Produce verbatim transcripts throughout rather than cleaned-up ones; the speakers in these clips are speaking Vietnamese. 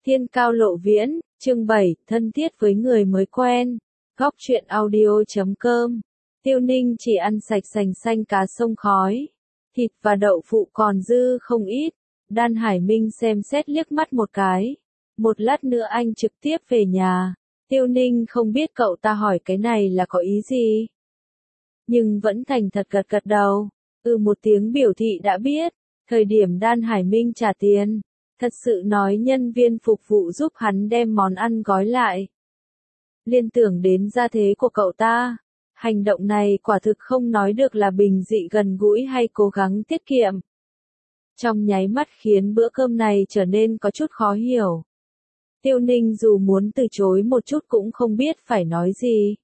Thiên cao lộ viễn, chương bảy, thân thiết với người mới quen. Góc truyện audio chấm com. Tiêu Ninh chỉ ăn sạch sành xanh cá sông khói. Thịt và đậu phụ còn dư không ít. Đan Hải Minh xem xét liếc mắt một cái. Một lát nữa anh trực tiếp về nhà. Tiêu Ninh không biết cậu ta hỏi cái này là có ý gì. Nhưng vẫn thành thật gật gật đầu. Ừ một tiếng biểu thị đã biết. Thời điểm Đan Hải Minh trả tiền. Thật sự nói nhân viên phục vụ giúp hắn đem món ăn gói lại. Liên tưởng đến gia thế của cậu ta. Hành động này quả thực không nói được là bình dị gần gũi hay cố gắng tiết kiệm. Trong nháy mắt khiến bữa cơm này trở nên có chút khó hiểu. Tiêu Ninh dù muốn từ chối một chút cũng không biết phải nói gì.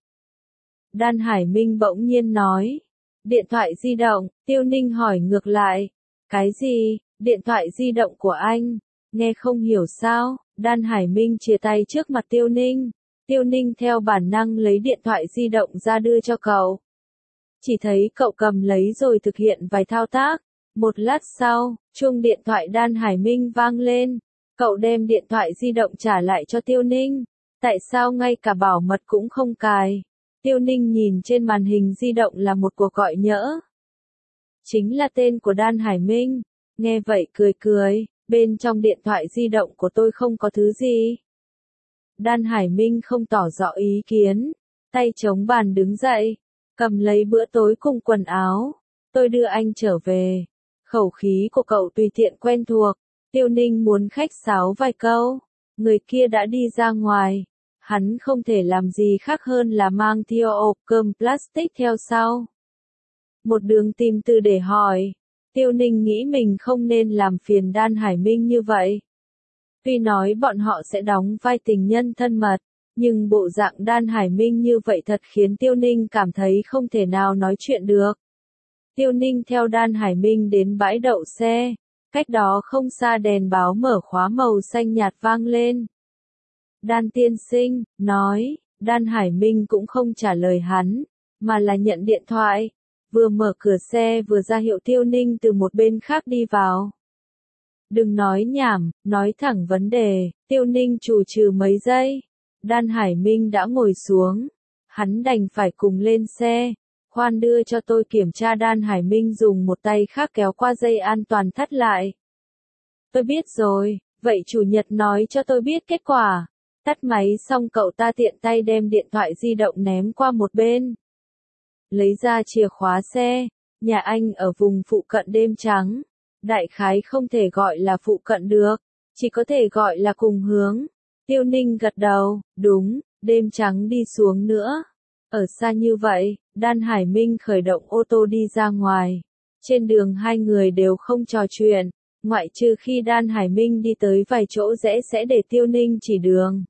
Đan Hải Minh bỗng nhiên nói. Điện thoại di động, Tiêu Ninh hỏi ngược lại. Cái gì, điện thoại di động của anh? Nghe không hiểu sao, Đan Hải Minh chia tay trước mặt Tiêu Ninh. Tiêu Ninh theo bản năng lấy điện thoại di động ra đưa cho cậu. Chỉ thấy cậu cầm lấy rồi thực hiện vài thao tác. Một lát sau, chuông điện thoại Đan Hải Minh vang lên. Cậu đem điện thoại di động trả lại cho Tiêu Ninh. Tại sao ngay cả bảo mật cũng không cài? Tiêu Ninh nhìn trên màn hình di động là một cuộc gọi nhỡ. Chính là tên của Đan Hải Minh. Nghe vậy cười cười, bên trong điện thoại di động của tôi không có thứ gì. Đan Hải Minh không tỏ rõ ý kiến, tay chống bàn đứng dậy, cầm lấy bữa tối cùng quần áo. Tôi đưa anh trở về. Khẩu khí của cậu tùy tiện quen thuộc. Tiêu Ninh muốn khách sáo vài câu. Người kia đã đi ra ngoài. Hắn không thể làm gì khác hơn là mang theo ộp cơm plastic theo sau. Một đường tìm từ để hỏi. Tiêu Ninh nghĩ mình không nên làm phiền Đan Hải Minh như vậy. Tuy nói bọn họ sẽ đóng vai tình nhân thân mật, nhưng bộ dạng Đan Hải Minh như vậy thật khiến Tiêu Ninh cảm thấy không thể nào nói chuyện được. Tiêu Ninh theo Đan Hải Minh đến bãi đậu xe, cách đó không xa đèn báo mở khóa màu xanh nhạt vang lên. Đan tiên sinh, nói, Đan Hải Minh cũng không trả lời hắn, mà là nhận điện thoại. Vừa mở cửa xe vừa ra hiệu Tiêu Ninh từ một bên khác đi vào. Đừng nói nhảm, nói thẳng vấn đề. Tiêu Ninh trù trừ mấy giây. Đan Hải Minh đã ngồi xuống. Hắn đành phải cùng lên xe. Khoan đưa cho tôi kiểm tra. Đan Hải Minh dùng một tay khác kéo qua dây an toàn thắt lại. Tôi biết rồi, vậy chủ nhật nói cho tôi biết kết quả. Tắt máy xong cậu ta tiện tay đem điện thoại di động ném qua một bên. Lấy ra chìa khóa xe, nhà anh ở vùng phụ cận đêm trắng. Đại khái không thể gọi là phụ cận được, chỉ có thể gọi là cùng hướng. Tiêu Ninh gật đầu, đúng, đêm trắng đi xuống nữa. Ở xa như vậy, Đan Hải Minh khởi động ô tô đi ra ngoài. Trên đường hai người đều không trò chuyện, ngoại trừ khi Đan Hải Minh đi tới vài chỗ rẽ sẽ để Tiêu Ninh chỉ đường.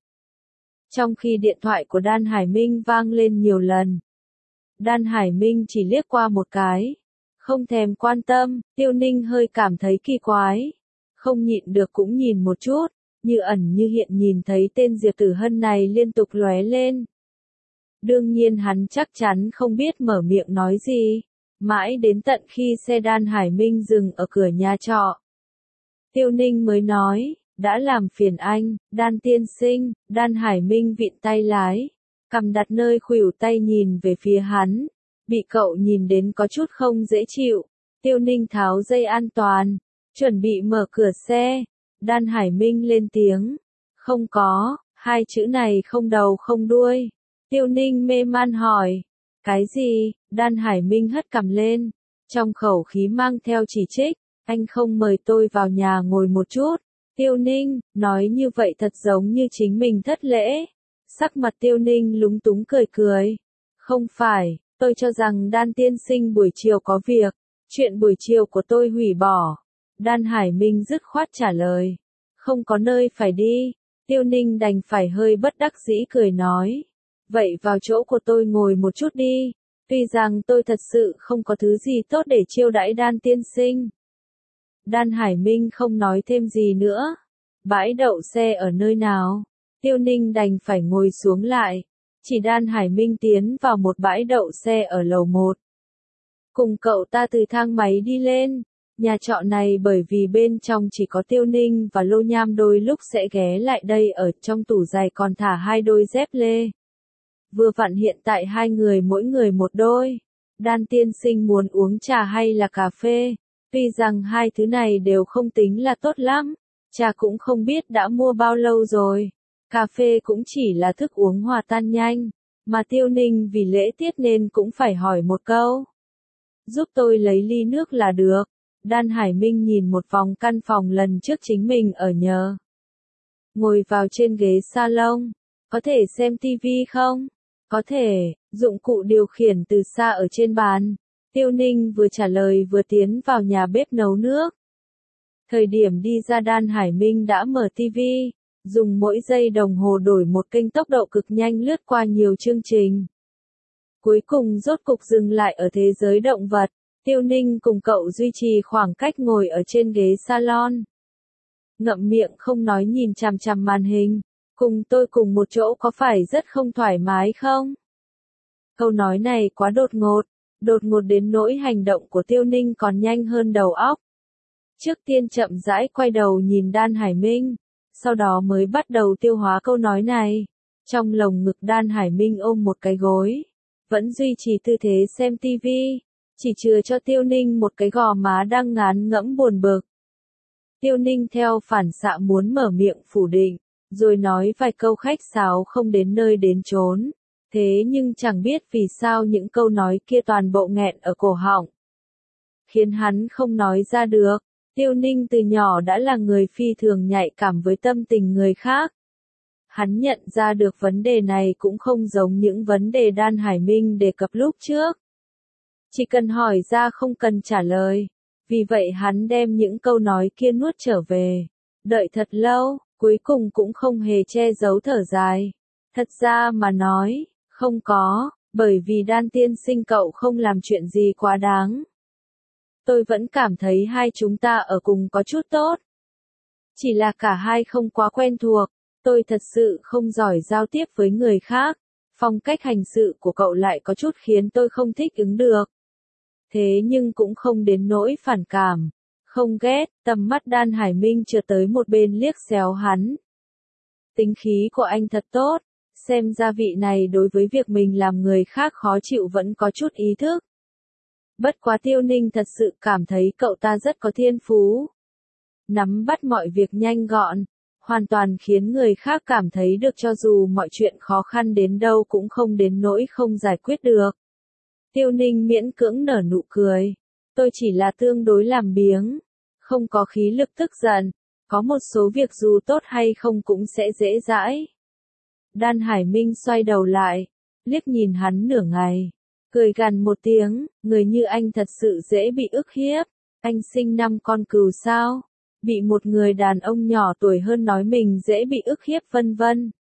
Trong khi điện thoại của Đan Hải Minh vang lên nhiều lần. Đan Hải Minh chỉ liếc qua một cái. Không thèm quan tâm, Tiêu Ninh hơi cảm thấy kỳ quái. Không nhịn được cũng nhìn một chút, như ẩn như hiện nhìn thấy tên Diệp Tử Hân này liên tục lóe lên. Đương nhiên hắn chắc chắn không biết mở miệng nói gì. Mãi đến tận khi xe Đan Hải Minh dừng ở cửa nhà trọ. Tiêu Ninh mới nói, đã làm phiền anh, Đan tiên sinh. Đan Hải Minh vịn tay lái, cầm đặt nơi khuỷu tay nhìn về phía hắn. Bị cậu nhìn đến có chút không dễ chịu. Tiêu Ninh tháo dây an toàn, chuẩn bị mở cửa xe. Đan Hải Minh lên tiếng. Không có, hai chữ này không đầu không đuôi. Tiêu Ninh mê man hỏi. Cái gì? Đan Hải Minh hất cằm lên. Trong khẩu khí mang theo chỉ trích. Anh không mời tôi vào nhà ngồi một chút. Tiêu Ninh, nói như vậy thật giống như chính mình thất lễ. Sắc mặt Tiêu Ninh lúng túng cười cười. Không phải. Tôi cho rằng Đan tiên sinh buổi chiều có việc, chuyện buổi chiều của tôi hủy bỏ. Đan Hải Minh dứt khoát trả lời. Không có nơi phải đi. Tiêu Ninh đành phải hơi bất đắc dĩ cười nói. Vậy vào chỗ của tôi ngồi một chút đi. Tuy rằng tôi thật sự không có thứ gì tốt để chiêu đãi Đan tiên sinh. Đan Hải Minh không nói thêm gì nữa. Bãi đậu xe ở nơi nào? Tiêu Ninh đành phải ngồi xuống lại. Chỉ Đan Hải Minh tiến vào một bãi đậu xe ở lầu một. Cùng cậu ta từ thang máy đi lên. Nhà trọ này bởi vì bên trong chỉ có Tiêu Ninh và Lô Nham đôi lúc sẽ ghé lại đây, ở trong tủ giày còn thả hai đôi dép lê. Vừa vặn hiện tại hai người mỗi người một đôi. Đan tiên sinh muốn uống trà hay là cà phê? Tuy rằng hai thứ này đều không tính là tốt lắm. Trà cũng không biết đã mua bao lâu rồi. Cà phê cũng chỉ là thức uống hòa tan nhanh. Mà Tiêu Ninh vì lễ tiết nên cũng phải hỏi một câu. Giúp tôi lấy ly nước là được. Đan Hải Minh nhìn một vòng căn phòng lần trước chính mình ở nhờ. Ngồi vào trên ghế salon. Có thể xem tivi không? Có thể. Dụng cụ điều khiển từ xa ở trên bàn. Tiêu Ninh vừa trả lời vừa tiến vào nhà bếp nấu nước. Thời điểm đi ra Đan Hải Minh đã mở tivi, dùng mỗi giây đồng hồ đổi một kênh tốc độ cực nhanh lướt qua nhiều chương trình. Cuối cùng rốt cục dừng lại ở thế giới động vật. Tiêu Ninh cùng cậu duy trì khoảng cách ngồi ở trên ghế salon. Ngậm miệng không nói nhìn chằm chằm màn hình. Cùng tôi cùng một chỗ có phải rất không thoải mái không? Câu nói này quá đột ngột. Đột ngột đến nỗi hành động của Tiêu Ninh còn nhanh hơn đầu óc. Trước tiên chậm rãi quay đầu nhìn Đan Hải Minh. Sau đó mới bắt đầu tiêu hóa câu nói này. Trong lồng ngực Đan Hải Minh ôm một cái gối. Vẫn duy trì tư thế xem tivi. Chỉ chừa cho Tiêu Ninh một cái gò má đang ngán ngẫm buồn bực. Tiêu Ninh theo phản xạ muốn mở miệng phủ định. Rồi nói vài câu khách sáo không đến nơi đến chốn. Thế nhưng chẳng biết vì sao những câu nói kia toàn bộ nghẹn ở cổ họng. Khiến hắn không nói ra được. Tiêu Ninh từ nhỏ đã là người phi thường nhạy cảm với tâm tình người khác. Hắn nhận ra được vấn đề này cũng không giống những vấn đề Đan Hải Minh đề cập lúc trước. Chỉ cần hỏi ra không cần trả lời. Vì vậy hắn đem những câu nói kia nuốt trở về. Đợi thật lâu, cuối cùng cũng không hề che giấu thở dài. Thật ra mà nói, không có, bởi vì Đan tiên sinh cậu không làm chuyện gì quá đáng. Tôi vẫn cảm thấy hai chúng ta ở cùng có chút tốt. Chỉ là cả hai không quá quen thuộc, tôi thật sự không giỏi giao tiếp với người khác. Phong cách hành sự của cậu lại có chút khiến tôi không thích ứng được. Thế nhưng cũng không đến nỗi phản cảm, không ghét. Tầm mắt Đan Hải Minh trượt tới một bên liếc xéo hắn. Tính khí của anh thật tốt, xem ra vị này đối với việc mình làm người khác khó chịu vẫn có chút ý thức. Bất quá Tiêu Ninh thật sự cảm thấy cậu ta rất có thiên phú. Nắm bắt mọi việc nhanh gọn, hoàn toàn khiến người khác cảm thấy được cho dù mọi chuyện khó khăn đến đâu cũng không đến nỗi không giải quyết được. Tiêu Ninh miễn cưỡng nở nụ cười. Tôi chỉ là tương đối làm biếng, không có khí lực tức giận, có một số việc dù tốt hay không cũng sẽ dễ dãi. Đan Hải Minh xoay đầu lại, liếc nhìn hắn nửa ngày, cười gằn một tiếng, người như anh thật sự dễ bị ức hiếp. Anh sinh năm con cừu sao? Bị một người đàn ông nhỏ tuổi hơn nói mình dễ bị ức hiếp vân vân.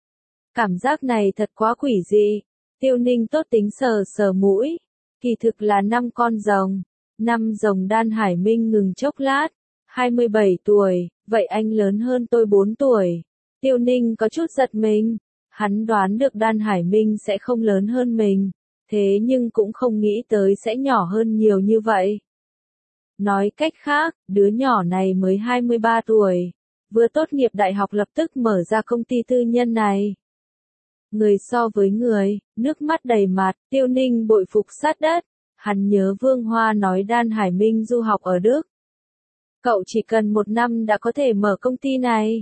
Cảm giác này thật quá quỷ dị. Tiêu Ninh tốt tính sờ sờ mũi. Kỳ thực là năm con rồng. Năm rồng. Đan Hải Minh ngừng chốc lát. hai mươi bảy tuổi, vậy anh lớn hơn tôi bốn tuổi. Tiêu Ninh có chút giật mình. Hắn đoán được Đan Hải Minh sẽ không lớn hơn mình. Thế nhưng cũng không nghĩ tới sẽ nhỏ hơn nhiều như vậy. Nói cách khác, đứa nhỏ này mới hai mươi ba tuổi. Vừa tốt nghiệp đại học lập tức mở ra công ty tư nhân này. Người so với người, nước mắt đầy mặt, Tiêu Ninh bội phục sát đất. Hắn nhớ Vương Hoa nói Đan Hải Minh du học ở Đức. Cậu chỉ cần một năm đã có thể mở công ty này.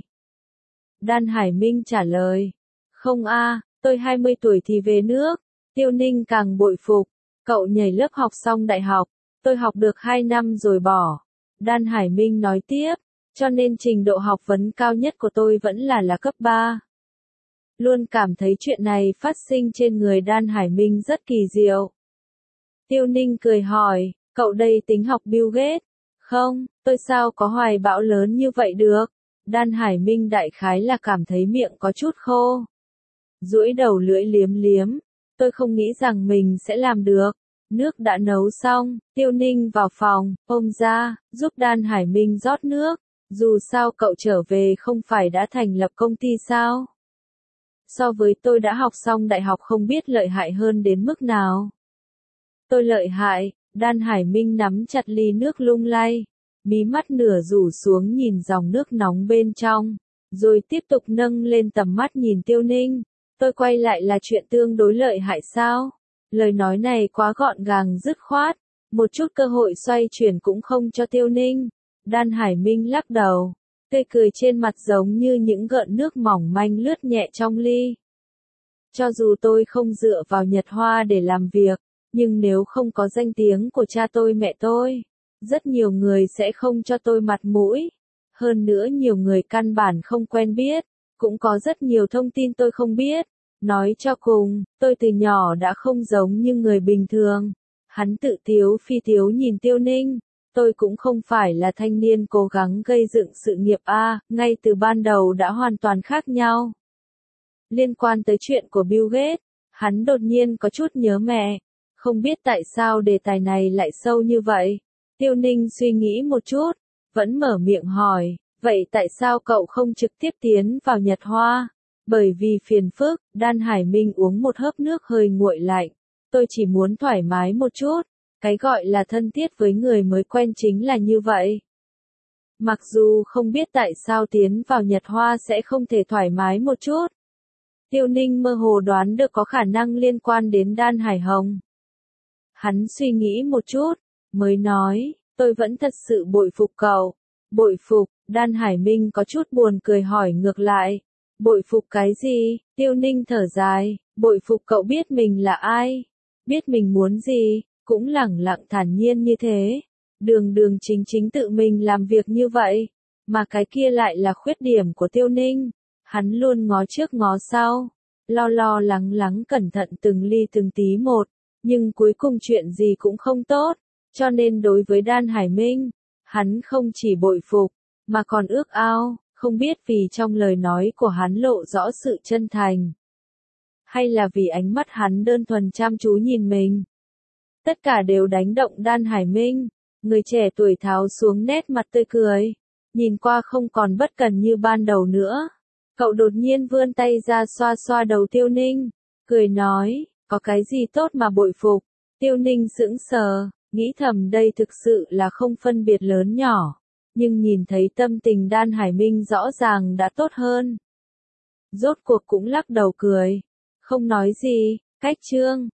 Đan Hải Minh trả lời. Không a, tôi hai mươi tuổi thì về nước. Tiêu Ninh càng bội phục. Cậu nhảy lớp học xong đại học. Tôi học được hai năm rồi bỏ. Đan Hải Minh nói tiếp. Cho nên trình độ học vấn cao nhất của tôi vẫn là là cấp ba. Luôn cảm thấy chuyện này phát sinh trên người Đan Hải Minh rất kỳ diệu. Tiêu Ninh cười hỏi, cậu đây tính học Bill Gates? Không, tôi sao có hoài bão lớn như vậy được? Đan Hải Minh đại khái là cảm thấy miệng có chút khô. Duỗi đầu lưỡi liếm liếm. Tôi không nghĩ rằng mình sẽ làm được. Nước đã nấu xong, Tiêu Ninh vào phòng, ôm ra, giúp Đan Hải Minh rót nước. Dù sao cậu trở về không phải đã thành lập công ty sao? So với tôi đã học xong đại học không biết lợi hại hơn đến mức nào. Tôi lợi hại. Đan Hải Minh nắm chặt ly nước lung lay. mí mắt nửa rủ xuống nhìn dòng nước nóng bên trong, rồi tiếp tục nâng lên tầm mắt nhìn Tiêu Ninh. Tôi quay lại là chuyện tương đối lợi hại sao? Lời nói này quá gọn gàng dứt khoát, một chút cơ hội xoay chuyển cũng không cho Tiêu Ninh. Đan Hải Minh lắc đầu, tươi cười trên mặt giống như những gợn nước mỏng manh lướt nhẹ trong ly. Cho dù tôi không dựa vào Nhật Hoa để làm việc, nhưng nếu không có danh tiếng của cha tôi mẹ tôi, rất nhiều người sẽ không cho tôi mặt mũi. Hơn nữa nhiều người căn bản không quen biết, cũng có rất nhiều thông tin tôi không biết. Nói cho cùng, tôi từ nhỏ đã không giống như người bình thường. Hắn tự tiếu phi tiếu nhìn Tiêu Ninh. Tôi cũng không phải là thanh niên cố gắng gây dựng sự nghiệp A, ngay từ ban đầu đã hoàn toàn khác nhau. Liên quan tới chuyện của Bill Gates, hắn đột nhiên có chút nhớ mẹ. Không biết tại sao đề tài này lại sâu như vậy. Tiêu Ninh suy nghĩ một chút, vẫn mở miệng hỏi, vậy tại sao cậu không trực tiếp tiến vào Nhật Hoa? Bởi vì phiền phức. Đan Hải Minh uống một hớp nước hơi nguội lạnh. Tôi chỉ muốn thoải mái một chút. Cái gọi là thân thiết với người mới quen chính là như vậy. Mặc dù không biết tại sao tiến vào Nhật Hoa sẽ không thể thoải mái một chút. Tiêu Ninh mơ hồ đoán được có khả năng liên quan đến Đan Hải Hồng. Hắn suy nghĩ một chút, mới nói, tôi vẫn thật sự bội phục cậu. Bội phục. Đan Hải Minh có chút buồn cười hỏi ngược lại. Bội phục cái gì? Tiêu Ninh thở dài, bội phục cậu biết mình là ai, biết mình muốn gì, cũng lẳng lặng thản nhiên như thế. Đường đường chính chính tự mình làm việc như vậy, mà cái kia lại là khuyết điểm của Tiêu Ninh. Hắn luôn ngó trước ngó sau, lo lo lắng lắng cẩn thận từng ly từng tí một, nhưng cuối cùng chuyện gì cũng không tốt, cho nên đối với Đan Hải Minh, hắn không chỉ bội phục, mà còn ước ao. Không biết vì trong lời nói của hắn lộ rõ sự chân thành, hay là vì ánh mắt hắn đơn thuần chăm chú nhìn mình. Tất cả đều đánh động Đan Hải Minh, người trẻ tuổi tháo xuống nét mặt tươi cười, nhìn qua không còn bất cần như ban đầu nữa. Cậu đột nhiên vươn tay ra xoa xoa đầu Tiêu Ninh, cười nói, có cái gì tốt mà bội phục. Tiêu Ninh sững sờ, nghĩ thầm đây thực sự là không phân biệt lớn nhỏ. Nhưng nhìn thấy tâm tình Đan Hải Minh rõ ràng đã tốt hơn. Rốt cuộc cũng lắc đầu cười. Không nói gì, cách chương.